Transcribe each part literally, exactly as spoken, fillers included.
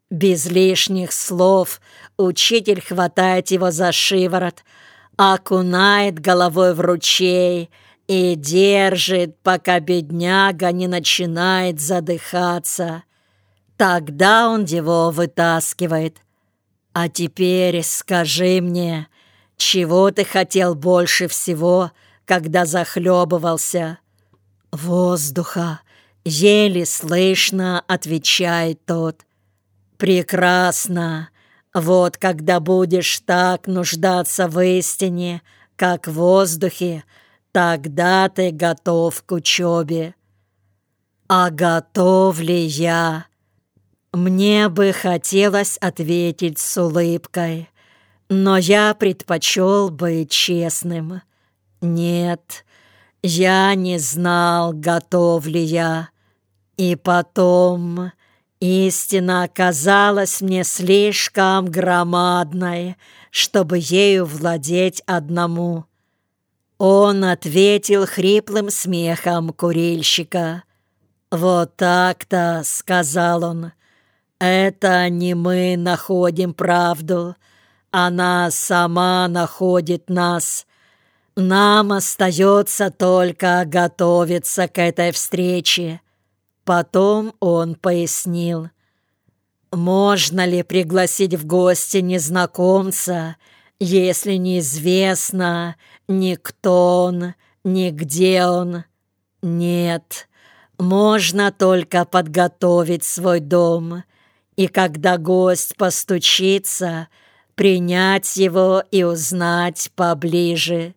Без лишних слов учитель хватает его за шиворот, окунает головой в ручей и держит, пока бедняга не начинает задыхаться. Тогда он его вытаскивает. «А теперь скажи мне, чего ты хотел больше всего, когда захлебывался?» «Воздуха», — еле слышно отвечает тот. «Прекрасно. Вот когда будешь так нуждаться в истине, как в воздухе, тогда ты готов к учебе». «А готов ли я?» Мне бы хотелось ответить с улыбкой, но я предпочел быть честным. Нет, я не знал, готов ли я. И потом истина оказалась мне слишком громадной, чтобы ею владеть одному. Он ответил хриплым смехом курильщика. «Вот так-то», — сказал он, — «это не мы находим правду, она сама находит нас. Нам остается только готовиться к этой встрече». Потом он пояснил: «Можно ли пригласить в гости незнакомца, если неизвестно ни кто он, ни где он? Нет, можно только подготовить свой дом, и когда гость постучится, принять его и узнать поближе».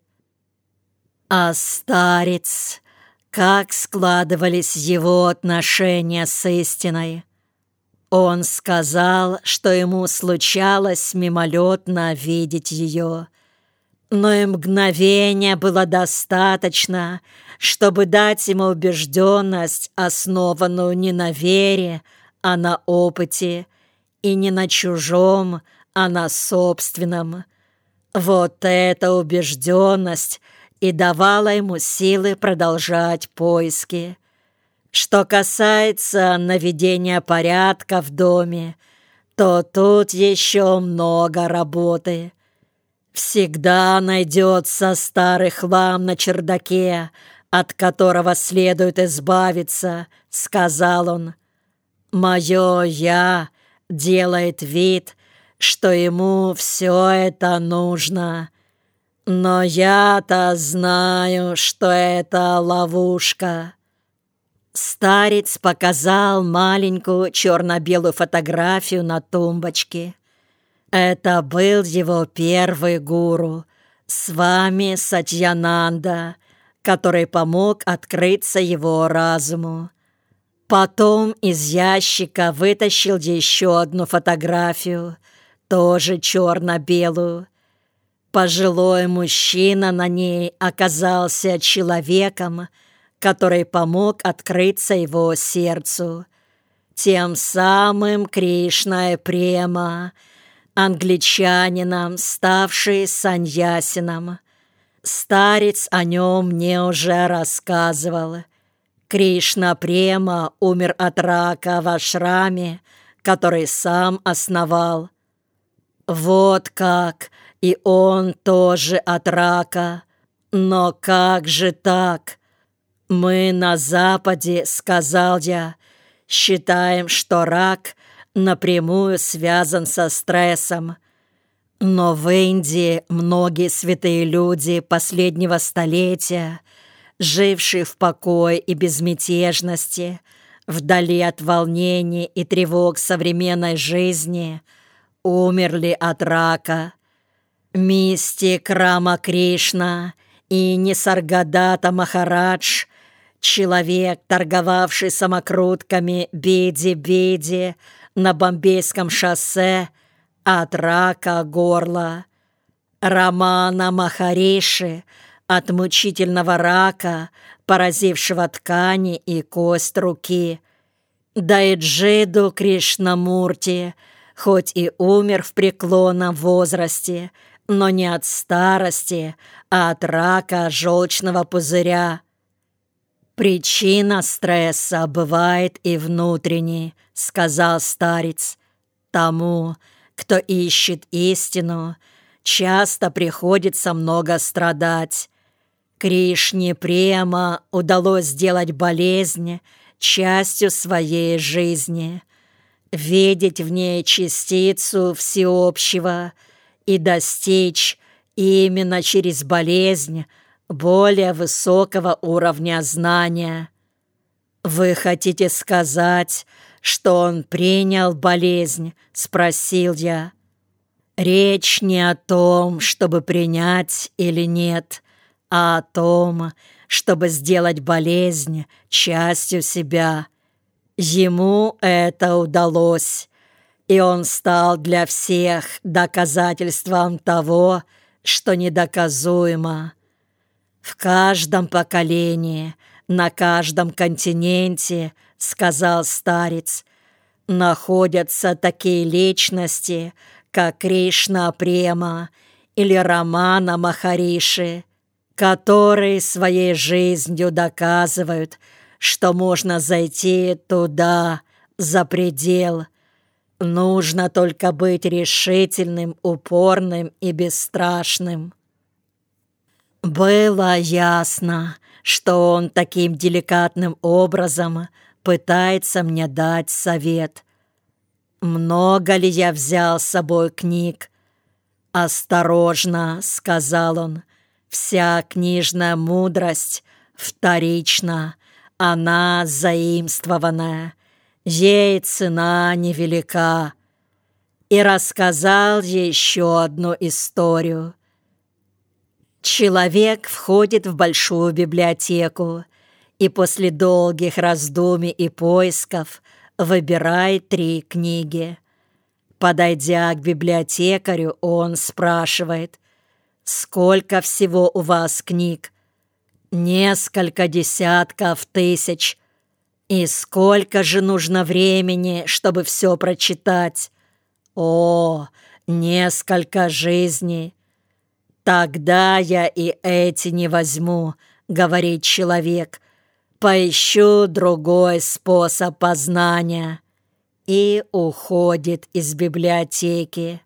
А старец, как складывались его отношения с истиной? Он сказал, что ему случалось мимолетно видеть ее, но и мгновения было достаточно, чтобы дать ему убежденность, основанную не на вере, а на опыте, и не на чужом, а на собственном. Вот эта убежденность и давала ему силы продолжать поиски. Что касается наведения порядка в доме, то тут еще много работы. Всегда найдется старый хлам на чердаке, от которого следует избавиться, — сказал он. Мое «я» делает вид, что ему все это нужно. Но я-то знаю, что это ловушка. Старец показал маленькую черно-белую фотографию на тумбочке. Это был его первый гуру, Свами Сатьянанда, который помог открыться его разуму. Потом из ящика вытащил еще одну фотографию, тоже черно-белую. Пожилой мужчина на ней оказался человеком, который помог открыться его сердцу. Тем самым Кришна Према, англичанином, ставший саньясином. Старец о нем мне уже рассказывал. Кришна Према умер от рака в ашраме, который сам основал. Вот как, и он тоже от рака. Но как же так? Мы на Западе, сказал я, считаем, что рак напрямую связан со стрессом. Но в Индии многие святые люди последнего столетия, жившие в покое и безмятежности, вдали от волнений и тревог современной жизни, умерли от рака. Мистик Рама Кришна и Нисаргадата Махарадж, человек, торговавший самокрутками Биди-Биди на Бомбейском шоссе, от рака горла. Рамана Махариши от мучительного рака, поразившего ткани и кость руки. Да и Джиду Кришнамурти, хоть и умер в преклонном возрасте, но не от старости, а от рака желчного пузыря. «Причина стресса бывает и внутренней», — сказал старец. Тому, кто ищет истину, часто приходится много страдать. Кришне Према удалось сделать болезнь частью своей жизни, видеть в ней частицу всеобщего и достичь именно через болезнь более высокого уровня знания. «Вы хотите сказать, что он принял болезнь?» — спросил я. «Речь не о том, чтобы принять или нет, а о том, чтобы сделать болезнь частью себя. Ему это удалось, и он стал для всех доказательством того, что недоказуемо. В каждом поколении, на каждом континенте, — сказал старец, — находятся такие личности, как Кришна Према или Рамана Махариши, которые своей жизнью доказывают, что можно зайти туда, за предел. Нужно только быть решительным, упорным и бесстрашным». Было ясно, что он таким деликатным образом пытается мне дать совет. Много ли я взял с собой книг? «Осторожно», — сказал он, — «вся книжная мудрость вторична, она заимствованная, ей цена невелика». И рассказал еще одну историю. Человек входит в большую библиотеку и после долгих раздумий и поисков выбирает три книги. Подойдя к библиотекарю, он спрашивает: «Сколько всего у вас книг?» «Несколько десятков тысяч». «И сколько же нужно времени, чтобы все прочитать?» «О, несколько жизней». «Тогда я и эти не возьму», — говорит человек, «поищу другой способ познания», и уходит из библиотеки.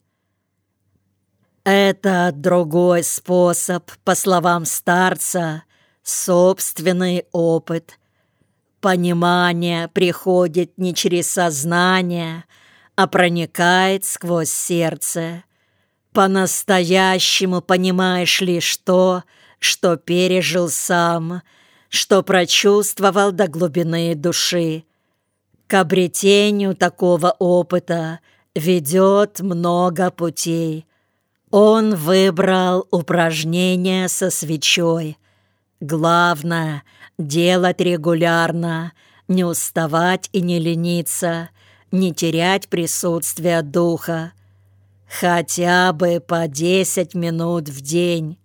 Это другой способ, по словам старца, собственный опыт. Понимание приходит не через сознание, а проникает сквозь сердце. По-настоящему понимаешь лишь то, что пережил сам, что прочувствовал до глубины души. К обретению такого опыта ведет много путей. Он выбрал упражнение со свечой. Главное — делать регулярно, не уставать и не лениться, не терять присутствие духа. Хотя бы по десять минут в день.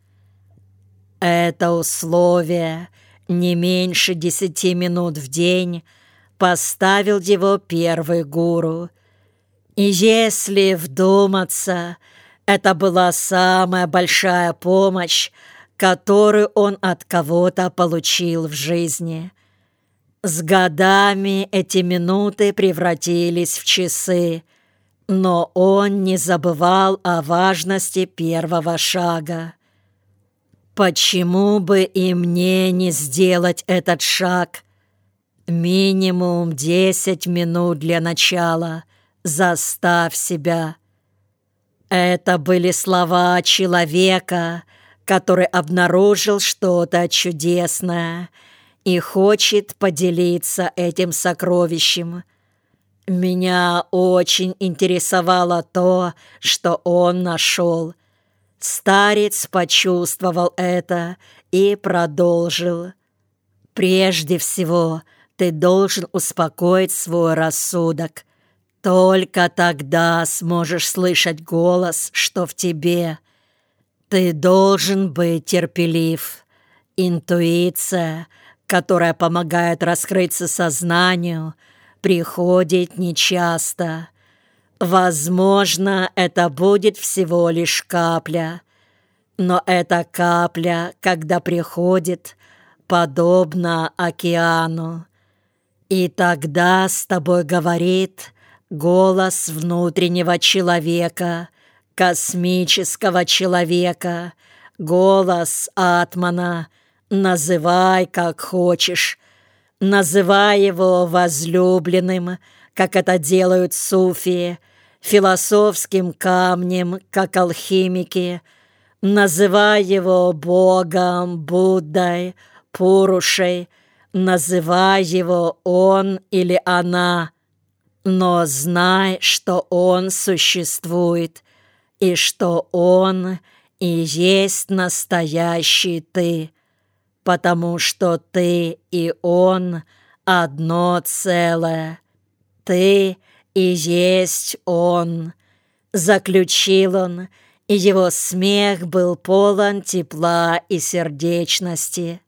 Это условие, не меньше десяти минут в день, поставил его первый гуру. И если вдуматься, это была самая большая помощь, которую он от кого-то получил в жизни. С годами эти минуты превратились в часы, но он не забывал о важности первого шага. Почему бы и мне не сделать этот шаг? Минимум десять минут для начала. Заставь себя. Это были слова человека, который обнаружил что-то чудесное и хочет поделиться этим сокровищем. Меня очень интересовало то, что он нашел. Старец почувствовал это и продолжил. «Прежде всего, ты должен успокоить свой рассудок. Только тогда сможешь слышать голос, что в тебе. Ты должен быть терпелив. Интуиция, которая помогает раскрыться сознанию, приходит нечасто. Возможно, это будет всего лишь капля. Но эта капля, когда приходит, подобна океану. И тогда с тобой говорит голос внутреннего человека, космического человека, голос атмана. Называй, как хочешь. Называй его возлюбленным, как это делают суфии, философским камнем, как алхимики. Называй его Богом, Буддой, Пурушей. Называй его он или она. Но знай, что он существует, и что он и есть настоящий ты, потому что ты и он одно целое. Ты и есть он. Заключил он, и его смех был полон тепла и сердечности.